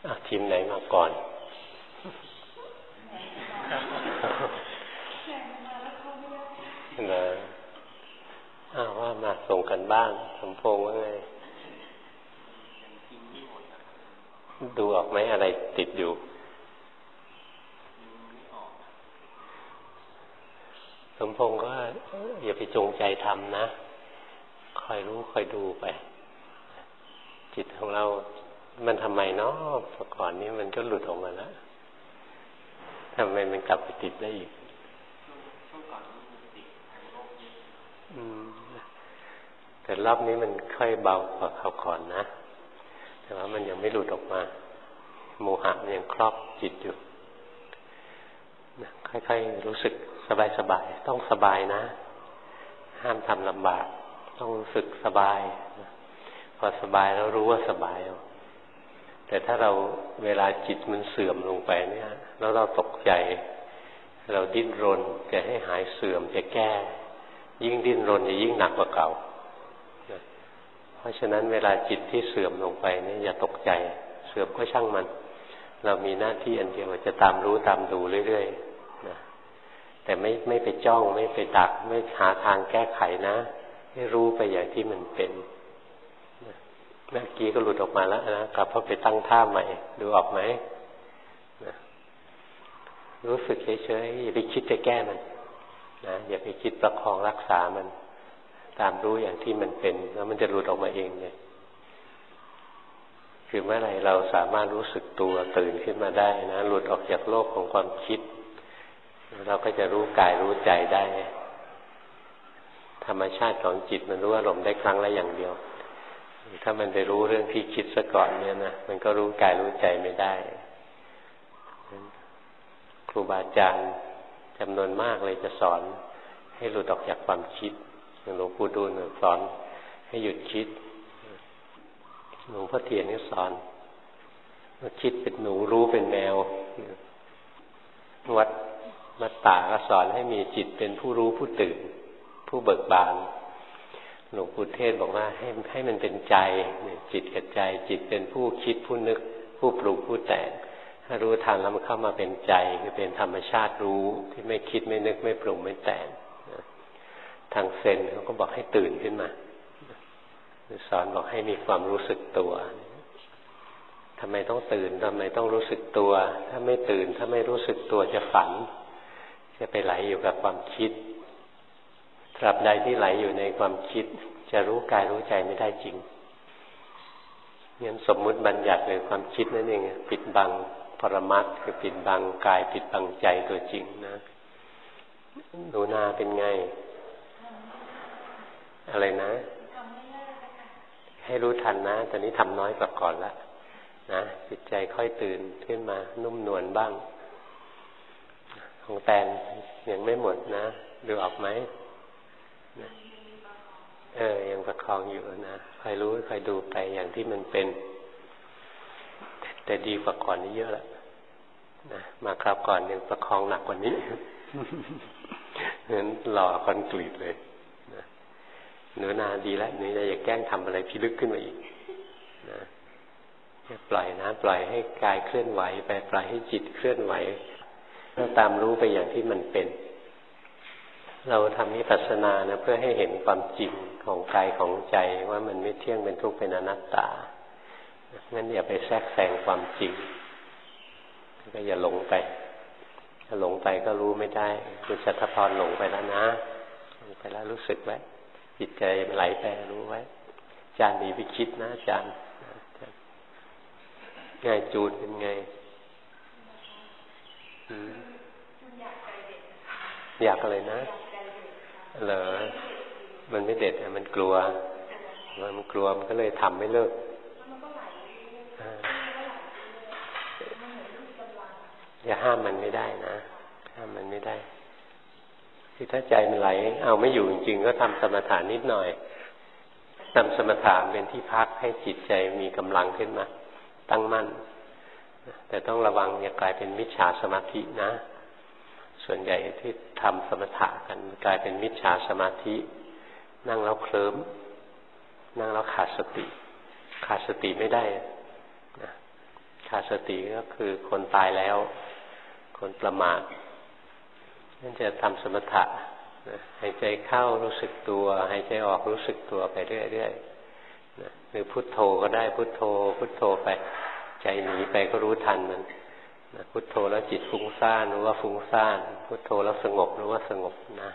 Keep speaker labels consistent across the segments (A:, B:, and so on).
A: ทีมไหนมาก่อนนะว่ามาส่งกันบ้านสมพงษ์ว่าไงดูออกไหมอะไรติดอยู่สมพงษ์ก็อย่าไปจงใจทำนะคอยรู้คอยดูไปจิตของเรามันทำไมเนาะก่อนนี้มันก็หลุดออกมาแล้วทำไมมันกลับไปติดได้อีกแต่รอบนี้มันค่อยเบากว่าคราวก่อนนะแต่ว่ามันยังไม่หลุดออกมาโมหะมันยังครอบจิตอยู่ค่อยๆรู้สึกสบายๆต้องสบายนะห้ามทำลำบากต้องรู้สึกสบายพอสบายแล้วรู้ว่าสบายแต่ถ้าเราเวลาจิตมันเสื่อมลงไปเนี่ยแล้วเราตกใจเราดิ้นรนจะให้หายเสื่อมจะแก้ยิ่งดิ้นรนจะยิ่งหนักกว่าเก่าเพราะฉะนั้นเวลาจิตที่เสื่อมลงไปเนี่ยอย่าตกใจเสื่อมก็ช่างมันเรามีหน้าที่อันเดียวจะตามรู้ตามดูเรื่อยๆนะแต่ไม่ไปจ้องไม่ไปดักไม่หาทางแก้ไขนะให้รู้ไปอย่างที่มันเป็นเมื่อกี้ก็หลุดออกมาแล้วนะกลับเข้าไปตั้งท่าใหม่ดูออกไหมนะรู้สึกเฉยๆอย่าไปคิดจะแก้มันนะอย่าไปคิดประคองรักษามันตามรู้อย่างที่มันเป็นแล้วมันจะหลุดออกมาเองเลยคือเมื่อไหร่เราสามารถรู้สึกตัวตื่นขึ้นมาได้นะหลุดออกจากโลกของความคิดเราก็จะรู้กายรู้ใจได้ธรรมชาติของจิตมันรู้อารมณ์ได้ครั้งละอย่างเดียวถ้ามันไปรู้เรื่องที่คิดซะก่อนเนี่ยนะมันก็รู้กายรู้ใจไม่ได้ครูบาอาจารย์จำนวนมากเลยจะสอนให้หลุดออกจากความคิดหลวงปู่ดูลสอนให้หยุดคิดหลวงพ่อเทียนนี่สอนว่าคิดเป็นหนูรู้เป็นแมววัดมัตตาก็สอนให้มีจิตเป็นผู้รู้ผู้ตื่นผู้เบิกบานหลวงปู่เทศบอกว่าให้มันเป็นใจจิตกับใจจิตเป็นผู้คิดผู้นึกผู้ปรุงผู้แต่งถ้ารู้ทันแล้วมันเข้ามาเป็นใจคือเป็นธรรมชาติรู้ที่ไม่คิดไม่นึกไม่ปรุงไม่แต่งทางเซนเขาก็บอกให้ตื่นขึ้นมาสอนบอกให้มีความรู้สึกตัวทำไมต้องตื่นทำไมต้องรู้สึกตัวถ้าไม่ตื่นถ้าไม่รู้สึกตัวจะฝันจะไปไหลอยู่กับความคิดตราบใดที่ไหลอยู่ในความคิดจะรู้กายรู้ใจไม่ได้จริงงั้นสมมุติบัญญัติเลยความคิดนั่นเองปิดบังปรมัตถ์คือปิดบังกายปิดบังใจตัวจริงนะหนูนาเป็นไงอะไรนะให้รู้ทันนะตอนนี้ทำน้อยกว่าก่อนละนะจิตใจค่อยตื่นขึ้นมานุ่มนวลบ้างของแตนยังไม่หมดนะดูออกไหมยังประคองอยู่นะคอยรู้คอยดูไปอย่างที่มันเป็นแต่ดีกว่าก่อนนี้เยอะแล้วนะมาคราวก่อนยังประคองหนักกว่านี้งั้นหล่อคอนกรีตเลยนะหนูนาดีแล้วหนูอย่าแกล้งทำอะไรพิลึกขึ้นมาอีกนะปล่อยนะปล่อยให้กายเคลื่อนไหวไปปล่อยให้จิตเคลื่อนไหวแล้วตามรู้ไปอย่างที่มันเป็นเราทำวิปัสสนานะเพื่อให้เห็นความจริงของกายของใจว่ามันไม่เที่ยงเป็นทุกข์เป็นอนัตตางั้นอย่าไปแทรกแซงความจริงก็อย่าหลงไปถ้าหลงไปก็รู้ไม่ได้คุณชัตรพรหลงไปแล้วนะหลงไปแล้วรู้สึกไว้จิตใจไหลไปรู้ไว้อาจารย์มีวิคิดนะอาจารย์ไงจูนเป็นไงอยากอะไรนะเหรอมันไม่เด็ดมันกลัวมันกลัวมันก็เลยทำไม่เลิกอย่าห้ามมันไม่ได้นะห้ามมันไม่ได้ที่ถ้าใจมันไหลเอาไม่อยู่จริงๆก็ทำสมถะนิดหน่อยทำสมถะเป็นที่พักให้จิตใจมีกำลังขึ้นมาตั้งมั่นแต่ต้องระวังอย่ากลายเป็นมิจฉาสมาธินะส่วนใหญ่ที่ทำสมถะกันกลายเป็นมิจฉาสมาธินั่งแล้วเคลิ้มนั่งแล้วขาดสติไม่ได้นะขาดสติก็คือคนตายแล้วคนประมาทนั่นจะทำสมถะหายใจเข้ารู้สึกตัวหายใจออกรู้สึกตัวไปเรื่อยๆหรือพุทโธก็ได้พุทโธพุทโธไปใจหนีไปก็รู้ทันมันพุทโธแล้วจิตฟุ้งซ่านรู้ว่าฟุ้งซ่านพุทโธแล้วสงบรู้ว่าสงบนะ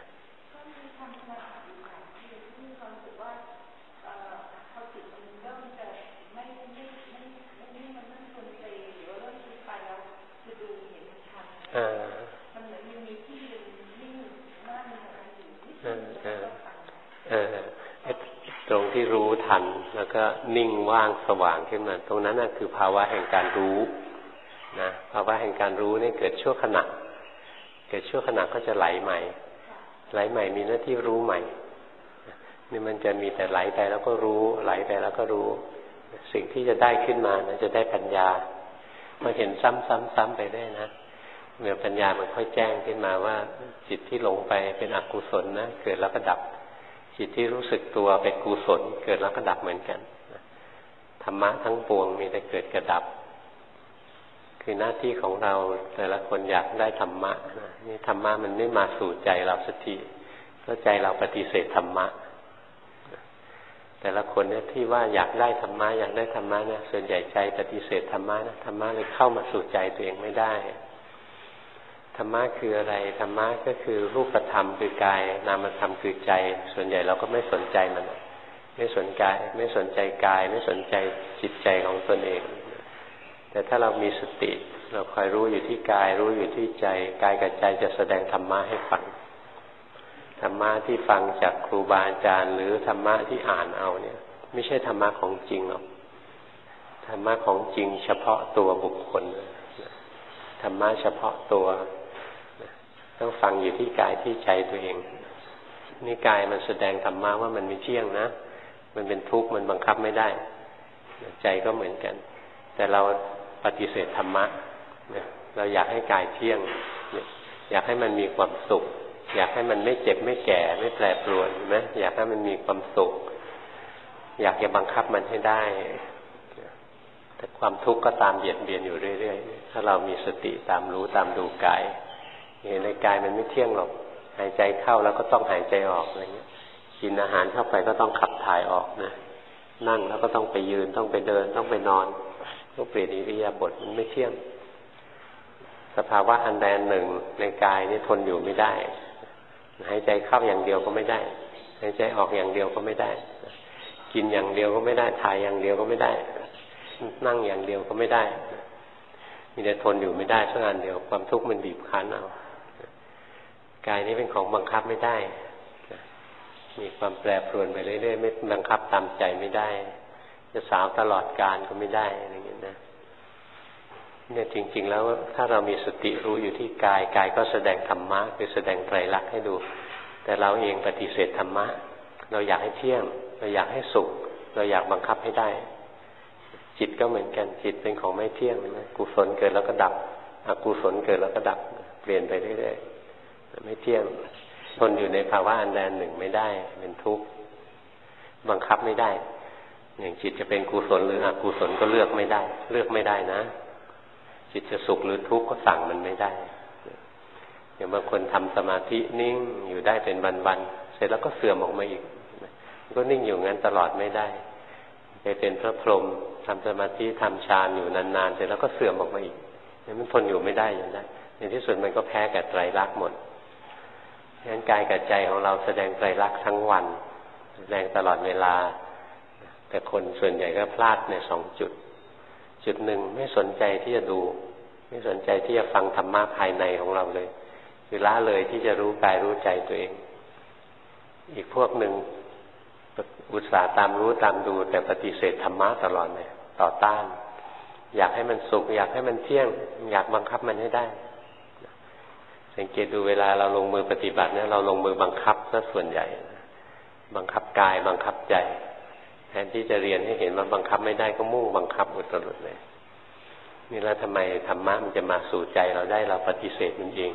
A: ตรงที่รู้ทันแล้วก็นิ่งว่างสว่างขึ้นมาตรงนั้นน่ะคือภาวะแห่งการรู้นะภาวะแห่งการรู้นี่เกิดชั่วขณะเกิดชั่วขณะก็จะไหลใหม่ไหลใหม่มีหน้าที่รู้ใหม่นี่มันจะมีแต่ไหลไปแล้วก็รู้ไหลไปแล้วก็รู้สิ่งที่จะได้ขึ้นมานะจะได้ปัญญาพอเห็นซ้ำๆไปได้นะเมื่อปัญญามันค่อยแจ้งขึ้นมาว่าจิตที่หลงไปเป็นอกุศลนะเกิดแล้วก็ดับจิตที่รู้สึกตัวเป็นกุศลเกิดแล้วก็ดับเหมือนกันธรรมะทั้งปวงมีแต่เกิดกับดับคือหน้าที่ของเราแต่ละคนอยากได้ธรรมะนี่ธรรมะมันไม่มาสู่ใจเราสักทีเพราะใจเราปฏิเสธธรรมะแต่ละคนเนี่ยที่ว่าอยากได้ธรรมะอยากได้ธรรมะนะส่วนใหญ่ใจปฏิเสธธรรมะนะธรรมะเลยเข้ามาสู่ใจตัวเองไม่ได้ธรรมะคืออะไรธรรมะก็คือรูปธรรมคือกายนามธรรมคือใจส่วนใหญ่เราก็ไม่สนใจมันไม่สนใจกายไม่สนใจจิตใจของตนเองแต่ถ้าเรามีสติเราคอยรู้อยู่ที่กายรู้อยู่ที่ใจกายกับใจจะแสดงธรรมะให้ฟังธรรมะที่ฟังจากครูบาอาจารย์หรือธรรมะที่อ่านเอาเนี่ยไม่ใช่ธรรมะของจริงหรอกธรรมะของจริงเฉพาะตัวบุคคลธรรมะเฉพาะตัวต้องฟังอยู่ที่กายที่ใจตัวเองนี่กายมันแสดงธรรมะว่ามันไม่เที่ยงนะมันเป็นทุกข์มันบังคับไม่ได้ใจก็เหมือนกันแต่เราปฏิเสธธรรมะเราอยากให้กายเที่ยงอยากให้มันมีความสุขอยากให้มันไม่เจ็บไม่แก่ไม่แปรปรวนนะอยากให้มันมีความสุขอยากจะบังคับมันให้ได้แต่ความทุกข์ก็ตามเบียดเบียนอยู่เรื่อยๆถ้าเรามีสติตามรู้ตามดูกายเห็นในกายมันไม่เที่ยงหรอกหายใจเข้าแล้วก็ต้องหายใจออกอะไรเงี้ยกินอาหารเข้าไปก็ต้องขับถ่ายออกนะนั่งแล้วก็ต้องไปยืนต้องไปเดินต้องไปนอนต้องเปลี่ยนอิริยาบถมันไม่เที่ยงสภาวะอันใดหนึ่งในกายนี่ทนอยู่ไม่ได้หายใจเข้าอย่างเดียวก็ไม่ได้หายใจออกอย่างเดียวก็ไม่ได้กินอย่างเดียวก็ไม่ได้ถ่ายอย่างเดียวก็ไม่ได้นั่งอย่างเดียวก็ไม่ได้มีแต่ทนอยู่ไม่ได้สักอันเดียวความทุกข์มันบีบคั้นเอากายนี้เป็นของบังคับไม่ได้มีความแปรปรวนไปเรื่อยๆไม่บังคับตามใจไม่ได้จะสาวตลอดกาลก็ไม่ได้อะไรอย่างเงี้ยนะเนี่ยจริงๆแล้วถ้าเรามีสติรู้อยู่ที่กายกายก็แสดงธรรมะคือแสดงไตรลักษณ์ให้ดูแต่เราเองปฏิเสธธรรมะเราอยากให้เที่ยงเราอยากให้สุขเราอยากบังคับให้ได้จิตก็เหมือนกันจิตเป็นของไม่เที่ยงนะกุศลเกิดแล้วก็ดับอกุศลเกิดแล้วก็ดับเปลี่ยนไปเรื่อยๆไม่เที่ยงทนอยู่ในภาวะอันใดหนึ่งไม่ได้เป็นทุกข์บังคับไม่ได้อย่างจิตจะเป็นกุศลหรืออกุศลก็เลือกไม่ได้นะจิตจะสุขหรือทุกข์ก็สั่งมันไม่ได้อย่างบางคนทำสมาธินิ่งอยู่ได้เป็นวันๆเสร็จแล้วก็เสื่อมออกมาอีกก็นิ่งอยู่งั้นตลอดไม่ได้ไปเป็นพระพรหมทำสมาธิทำฌานอยู่นานๆเสร็จแล้วก็เสื่อมออกมาอีกมันทนอยู่ไม่ได้อย่างนั้นในที่สุดมันก็แพ้กับไตรลักษณ์หมดงั้นกายกับใจของเราแสดงไตรลักษณ์ทั้งวันแสดงตลอดเวลาแต่คนส่วนใหญ่ก็พลาดใน2 จุดจุดหนึ่งไม่สนใจที่จะดูไม่สนใจที่จะฟังธรรมะภายในของเราเลยคือละเลยที่จะรู้กายรู้ใจตัวเองอีกพวกหนึ่งอุตส่าห์ตามรู้ตามดูแต่ปฏิเสธธรรมะตลอดเลยต่อต้านอยากให้มันสุขอยากให้มันเที่ยงอยากบังคับมันให้ได้สังเกตดูเวลาเราลงมือปฏิบัติเนี่ยเราลงมือบังคับซะส่วนใหญ่บังคับกายบังคับใจแทนที่จะเรียนให้เห็นว่าบังคับไม่ได้ก็มุ่งบังคับอุตรุดเลยนี่แล้วทำไมธรรมะมันจะมาสู่ใจเราได้เราปฏิเสธมันเอง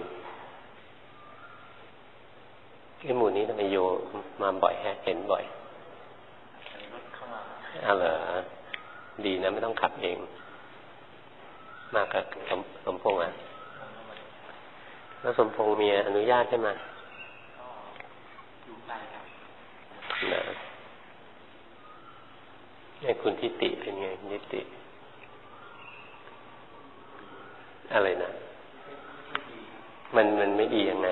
A: ไอ้หมู่นี้ทำไมโยมาบ่อยแฮะเห็นบ่อยเหรอดีนะไม่ต้องขับเองมากับสมพงษ์อ่ะแล้วสมพงษ์มีอนุญาตใช่ไหมนะนี่คุณทิติเป็นไงนิติอะไรนะมันไม่ดียังไง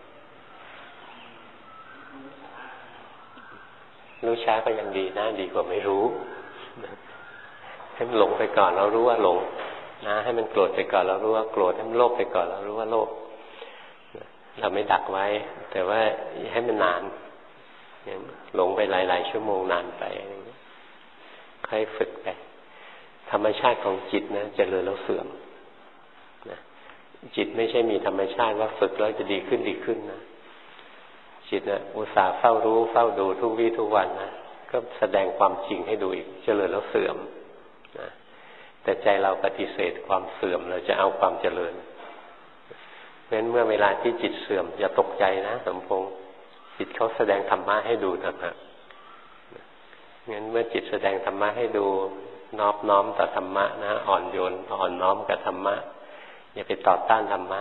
A: รู้ช้าก็ยังดีนะดีกว่าไม่รู้ให้มันหลงไปก่อนเรารู้ว่าหลงนะให้มันโกรธไปก่อนเรารู้ว่าโกรธให้มันโลภไปก่อนเรารู้ว่าโลภเราไม่ดักไว้แต่ว่าให้มันนานอย่างหลงไปหลายๆชั่วโมงนานไปอะไรอย่างเงี้ยค่อยฝึกไปธรรมชาติของจิตนะเจริญแล้วเสื่อมนะจิตไม่ใช่มีธรรมชาติว่าฝึกแล้วจะดีขึ้นนะจิตนะอุตส่าห์เฝ้ารู้เฝ้าดูทุกวี่ทุกวันนะก็แสดงความจริงให้ดูอีกเจริญแล้วเสื่อมนะแต่ใจเราปฏิเสธความเสื่อมเราจะเอาความเจริญเพราะฉะนั้นเมื่อเวลาที่จิตเสื่อมอย่าตกใจนะสมพงษ์จิตเขาแสดงธรรมะให้ดูนะงั้นเมื่อจิตแสดงธรรมะให้ดูนอบน้อมต่อธรรมะนะอ่อนโยนอ่อนน้อมกับธรรมะอย่าไปต่อต้านธรรมะ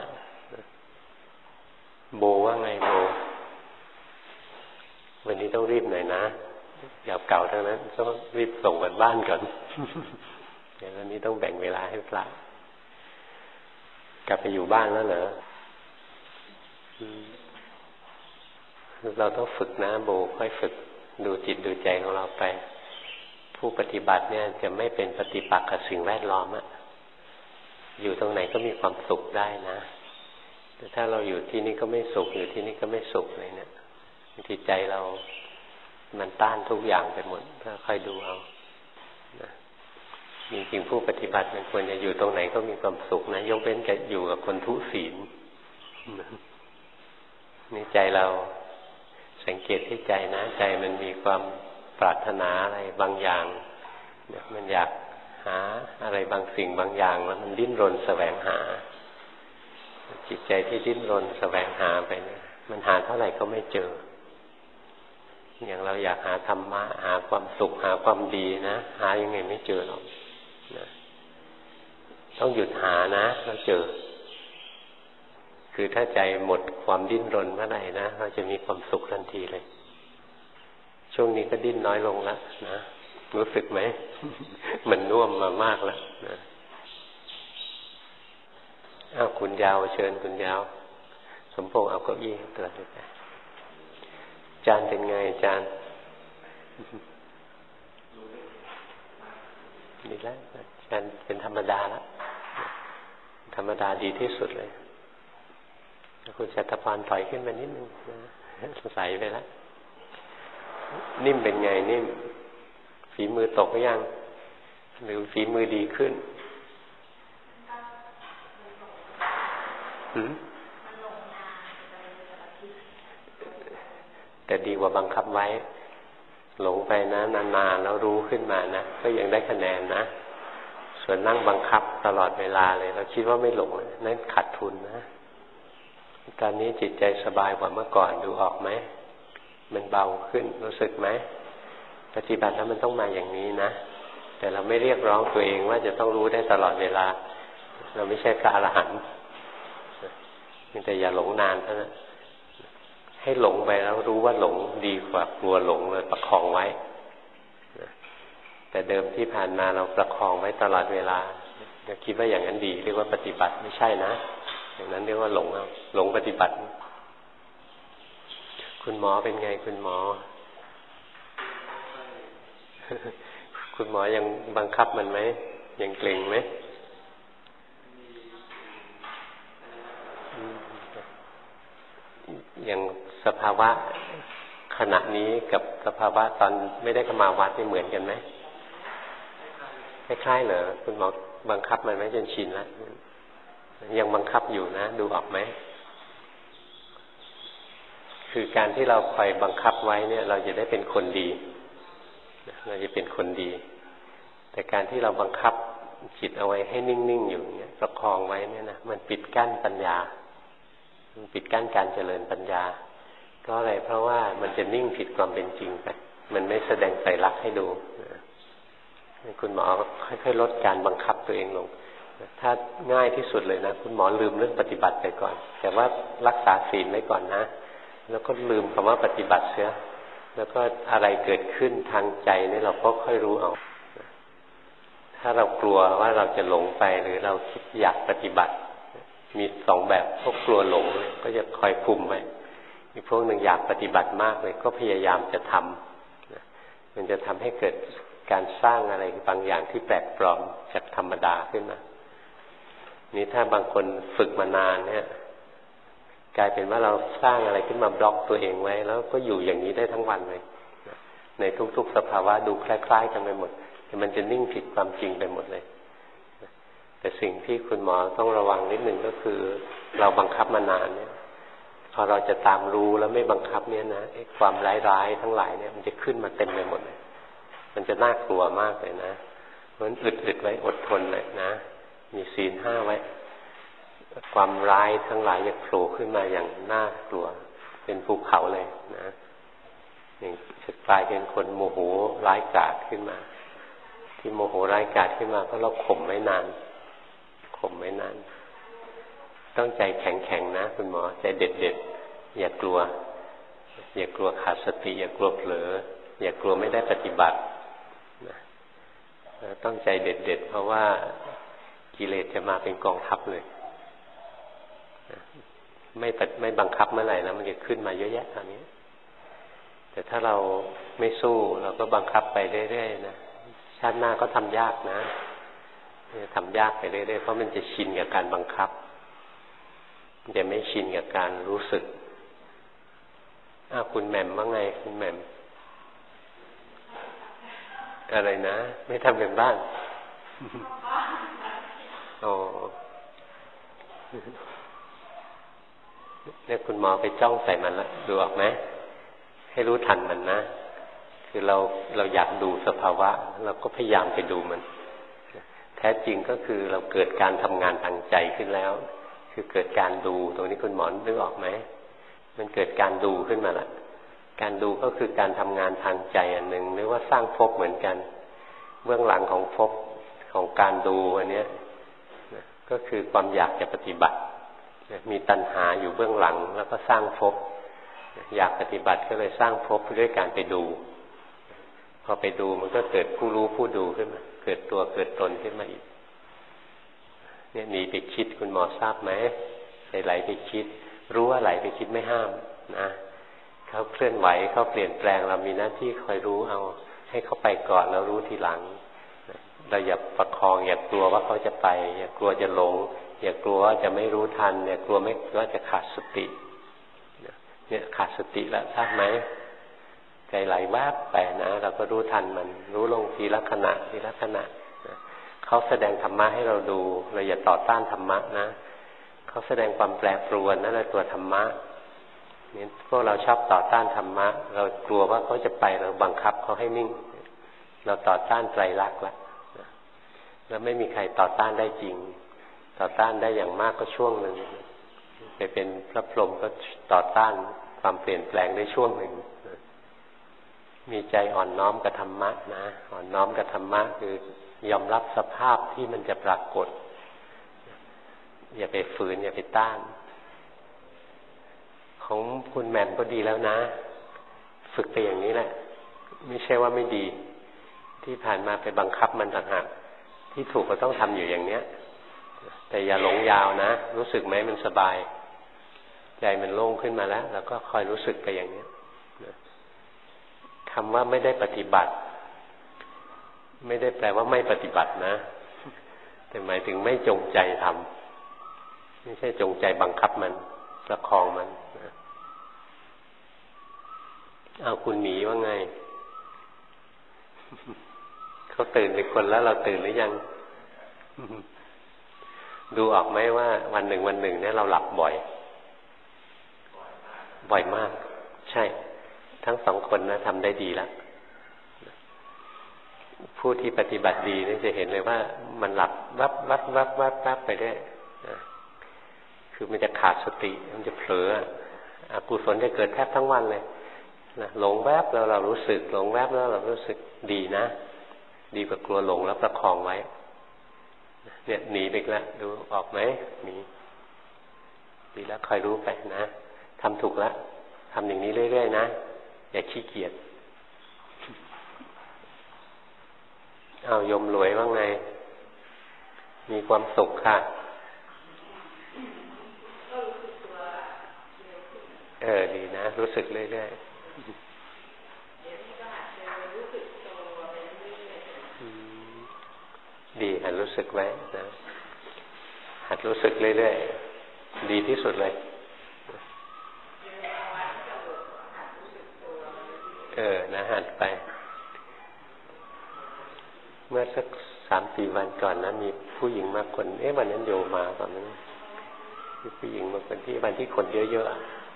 A: โบว่าไงโบวันนี้ต้องรีบหน่อยนะอย่าเก่าทั้งนั้นต้องรีบส่งกันบ้านก่อนเดี๋ยววันนี้ต้องแบ่งเวลาให้พระกลับไปอยู่บ้านแล้วเหรอเราต้องฝึกนะโบค่อยฝึกดูจิตดูใจของเราไปผู้ปฏิบัติเนี่ยจะไม่เป็นปฏิปักษ์กับสิ่งแวดล้อมอะอยู่ตรงไหนก็มีความสุขได้นะแต่ถ้าเราอยู่ที่นี่ก็ไม่สุขอยู่ที่นี่ก็ไม่สุขเลยเนี่ยจิตใจเรามันต้านทุกอย่างไปหมดถ้าค่อยดูเอานะจริงๆผู้ปฏิบัติมันควรจะอยู่ตรงไหนก็มีความสุขนะยกเว้นจะอยู่กับคนทุศีลนี่ใจเราสังเกตที่ใจนะใจมันมีความปรารถนาอะไรบางอย่างมันอยากหาอะไรบางสิ่งบางอย่างแล้วมันดิ้นรนแสวงหาจิตใจที่ดิ้นรนแสวงหาไปเนี่ยมันหาเท่าไหร่ก็ไม่เจออย่างเราอยากหาธรรมะหาความสุขหาความดีนะหายังไงไม่เจอหรอกนะต้องหยุดหานะแล้วเจอคือถ้าใจหมดความดิ้นรนเมื่อไหร่นะเราจะมีความสุขทันทีเลยช่วงนี้ก็ดิ้นน้อยลงแล้วนะรู้สึกไหม มันน่วมมามากแล้วนะอ้าวคุณยาวเชิญคุณยาวสมพงษ์เอาเก้าอี้ตัวนี้ไปจานเป็นไงจานดีแล้วจานเป็นธรรมดาแล้วธรรมดาดีที่สุดเลยคุณชัตพรถอยขึ้นมานิดนึงใสไปแล้วนิ่มเป็นไงนิ่มฝีมือตกหรือยังหรือฝีมือดีขึ้นแต่ดีกว่าบังคับไว้หลงไปนะนานๆแล้วรู้ขึ้นมานะก็ยังได้คะแนนนะส่วนนั่งบังคับตลอดเวลาเลยเราคิดว่าไม่หลงนั่นขาดทุนนะตอนนี้จิตใจสบายกว่าเมื่อก่อนดูออกไหมมันเบาขึ้นรู้สึกไหมปฏิบัติแล้วมันต้องมาอย่างนี้นะแต่เราไม่เรียกร้องตัวเองว่าจะต้องรู้ได้ตลอดเวลาเราไม่ใช่พระอรหันต์แต่อย่าหลงนานเท่านั้นให้หลงไปแล้วรู้ว่าหลงดีกว่ากลัวหลงเลยประคองไว้แต่เดิมที่ผ่านมาเราประคองไว้ตลอดเวลาจะคิดว่าอย่างนั้นดีเรียกว่าปฏิบัติไม่ใช่นะอย่างนั้นเรียกว่าหลงเอาหลงปฏิบัติคุณหมอเป็นไงคุณหมอ คุณหมอยังบังคับมันไหมยังเกร็งไหมอย่างสภาวะขณะนี้กับสภาวะตอนไม่ได้เข้ามาวัดนี่เหมือนกันไหมคล้ายๆเหรอคุณหมอบังคับมันไหมจนชินแล้วยังบังคับอยู่นะดูออกไหมคือการที่เราคอยบังคับไว้เนี่ยเราจะได้เป็นคนดีเราจะเป็นคนดีแต่การที่เราบังคับจิตเอาไว้ให้นิ่งๆอยู่เนี่ยประคองไว้เนี่ยนะมันปิดกั้นปัญญามันปิดกั้นการเจริญปัญญาก็อะไรเพราะว่ามันจะนิ่งผิดความเป็นจริงไปมันไม่แสดงไตรลักษณ์ให้ดูคุณหมอค่อยๆลดการบังคับตัวเองลงถ้าง่ายที่สุดเลยนะคุณหมอลืมเรื่องปฏิบัติไปก่อนแต่ว่ารักษาศีลไว้ก่อนนะแล้วก็ลืมคำว่าปฏิบัติเสียแล้วก็อะไรเกิดขึ้นทางใจนี่เราก็ค่อยรู้เอาถ้าเรากลัวว่าเราจะหลงไปหรือเราคิดอยากปฏิบัติมีสองแบบพวกกลัวหลงก็จะคอยคุมไว้อีกพวกหนึ่งอยากปฏิบัติมากเลยก็พยายามจะทำมันจะทำให้เกิดการสร้างอะไรบางอย่างที่แปลกปลอมจากธรรมดาขึ้นมานี่ถ้าบางคนฝึกมานานเนี่ยกลายเป็นว่าเราสร้างอะไรขึ้นมาบล็อกตัวเองไว้แล้วก็อยู่อย่างนี้ได้ทั้งวันเลยในทุกๆสภาวะดูคล้ายๆกันไปหมดแต่มันจะนิ่งผิดความจริงไปหมดเลยแต่สิ่งที่คุณหมอต้องระวังนิดหนึ่งก็คือเราบังคับมานานเนี่ยพอเราจะตามรู้แล้วไม่บังคับเนี่ยนะความร้ายๆทั้งหลายเนี่ยมันจะขึ้นมาเต็มไปหมดเลยมันจะน่ากลัวมากเลยนะเพราะฉะนั้นอึดไว้อดทนเลยนะมีศีล5ไว้ความร้ายทั้งหลายจะโผล่ขึ้นมาอย่างน่ากลัวเป็นภูเขาเลยนะอย่างจะกลายเป็นคนโมโหร้ายกาจขึ้นมาที่โมโหร้ายกาจขึ้นมาเพราะเราข่มไว้นานต้องใจแข็งๆนะคุณหมอใจเด็ดๆอย่ากลัวขาดสติอย่ากลัวเผลออย่ากลัวไม่ได้ปฏิบัตินะต้องใจเด็ดๆเพราะว่ากิเลสจะมาเป็นกองทัพเลยไม่บังคับเมื่อไหร่นะมันจะขึ้นมาเยอะแยะตอนนี้แต่ถ้าเราไม่สู้เราก็บังคับไปเรื่อยๆนะชาติหน้าก็ทำยากนะทำยากไปเรื่อยๆเพราะมันจะชินกับการบังคับมันจะไม่ชินกับการรู้สึกคุณแหม่มว่าไงคุณแหม่มอะไรนะไม่ทำเป็นบ้านอ๋อเนี่ยคุณหมอไปจ้องใส่มันแล้วดูออกไหมให้รู้ทันมันนะคือเราอยากดูสภาวะเราก็พยายามไปดูมันแท้จริงก็คือเราเกิดการทำงานทางใจขึ้นแล้วคือเกิดการดูตรงนี้คุณหมอนึกออกไหมมันเกิดการดูขึ้นมาละการดูก็คือการทำงานทางใจอันหนึ่งหรือว่าสร้างภพเหมือนกันเบื้องหลังของภพของการดูอันนี้ก็คือความอยากจะปฏิบัติมีตัณหาอยู่เบื้องหลังแล้วก็สร้างภพอยากปฏิบัติก็เลยสร้างภพด้วยการไปดูพอไปดูมันก็เกิดผู้รู้ผู้ดูขึ้นมาเกิดตัวเกิดตนขึ้นมาอีกเนี่ยหนีไปคิดคุณหมอทราบไหมไหลไปคิดรู้ว่าไหลไปคิดไม่ห้ามนะเขาเคลื่อนไหวเขาเปลี่ยนแปลงเรามีหน้าที่คอยรู้เอาให้เขาไปก่อนแล้วรู้ทีหลังเราอย่าประคองอย่ากลัวว่าเขาจะไปอย่ากลัวจะหลงอย่ากลัวว่าจะไม่รู้ทันอย่ากลัวไม่ว่าจะขาดสติเนี่ยขาดสติแล้วทราบไหมใจไหลแวบไปนะเราก็รู้ทันมันรู้ลงทีละขณะเขาแสดงธรรมะให้เราดูเราอย่าต่อต้านธรรมะนะเขาแสดงความแปรปรวนนั่นแหละตัวธรรมะนี่พวกเราชอบต่อต้านธรรมะเรากลัวว่าเขาจะไปเราบังคับเขาให้นิ่งเราต่อต้านไตรลักษณ์ละแล้วไม่มีใครต่อต้านได้จริงต่อต้านได้อย่างมากก็ช่วงหนึ่งไปเป็นพระพรหมก็ต่อต้านความเปลี่ยนแปลงได้ช่วงหนึ่งมีใจอ่อนน้อมกับธรรมะนะอ่อนน้อมกับธรรมะคือยอมรับสภาพที่มันจะปรากฏอย่าไปฝืนอย่าไปต้านของคุณแหม่มก็ดีแล้วนะฝึกไปอย่างนี้แหละไม่ใช่ว่าไม่ดีที่ผ่านมาไปบังคับมันต่างหากที่ถูกก็ต้องทำอยู่อย่างเนี้ยแต่อย่าหลงยาวนะรู้สึกไหมมันสบายใจมันโล่งขึ้นมาแล้วแล้วก็คอยรู้สึกไปอย่างนี้คำว่าไม่ได้ปฏิบัติไม่ได้แปลว่าไม่ปฏิบัตินะแต่หมายถึงไม่จงใจทำไม่ใช่จงใจบังคับมันประคองมันเอาคุณหมีว่าไงเขาตื่นเป็นคนแล้วเราตื่นหรือยังดูออกไหมว่าวันหนึ่งเนี่ยเราหลับบ่อยมากใช่ทั้งสองคนนะทำได้ดีแล้วผู้ที่ปฏิบัติดีนี่จะเห็นเลยว่ามันหลับวับไปได้คือมันจะขาดสติมันจะเผลออกุศลจะเกิดแทบทั้งวันเลยนะหลงแวบแล้วเรารู้สึกหลงแวบแล้วเรารู้สึกดีนะดีกว่ากลัวหลงแล้วประคองไว้เนี่ยหนีไปแล้วดูออกไหมหนีดีแล้วคอยรู้ไปนะทำถูกแล้วทำอย่างนี้เรื่อยๆนะอย่าขี้เกียจเอายมรวยว่าไงมีความสุขค่ะดีนะรู้สึกเรื่อยๆดีหัดรู้สึกไว้นะหัดรู้สึกเรื่อยๆดีที่สุดเลยนะหัดไปเมื่อสัก3-4 วันก่อนนะมีผู้หญิงมาคนวันนั้นโยมาตอนนั้นมีผู้หญิงมาคนที่วันที่คนเยอะ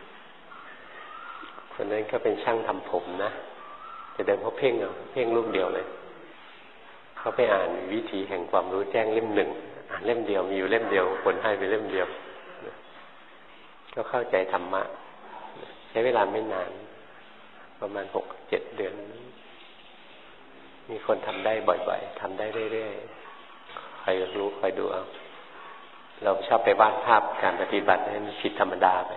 A: ๆคนนั้นก็เป็นช่างทำผมนะแต่เดิมเขาเพ่งรูปเดียวเลยเขาไปอ่านวิถีแห่งความรู้แจ้งเล่ม 1อ่านเล่มเดียวมีอยู่เล่มเดียวคนให้ไปเล่มเดียวก็เข้าใจธรรมะใช้เวลาไม่นานประมาณ6-7 เดือนมีคนทำได้บ่อยๆทำได้เรื่อยๆใครรู้ใครดูเอาเราชอบไปวาดภาพการปฏิบัติให้มันผิดธรรมดาไป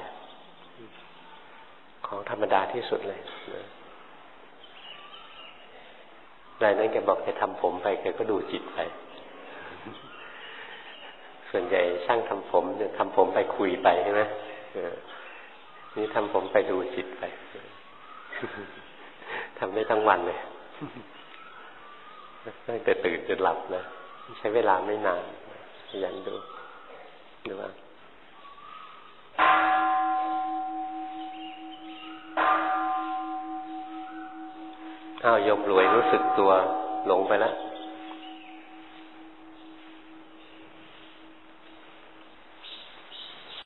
A: ของธรรมดาที่สุดเลยรายนั้นแกบอกจะทำผมไปแกก็ดูจิตไปส่วนใหญ่ช่างทำผมเนี่ยทำผมไปคุยไปใช่ไหมนี่ทำผมไปดูจิตไปทำได้ทั้งวันเลยตั้งแต่ตื่นจนหลับนะใช้เวลาไม่นานขยันดูว่ายมรวยรู้สึกตัวหลงไปแล้ว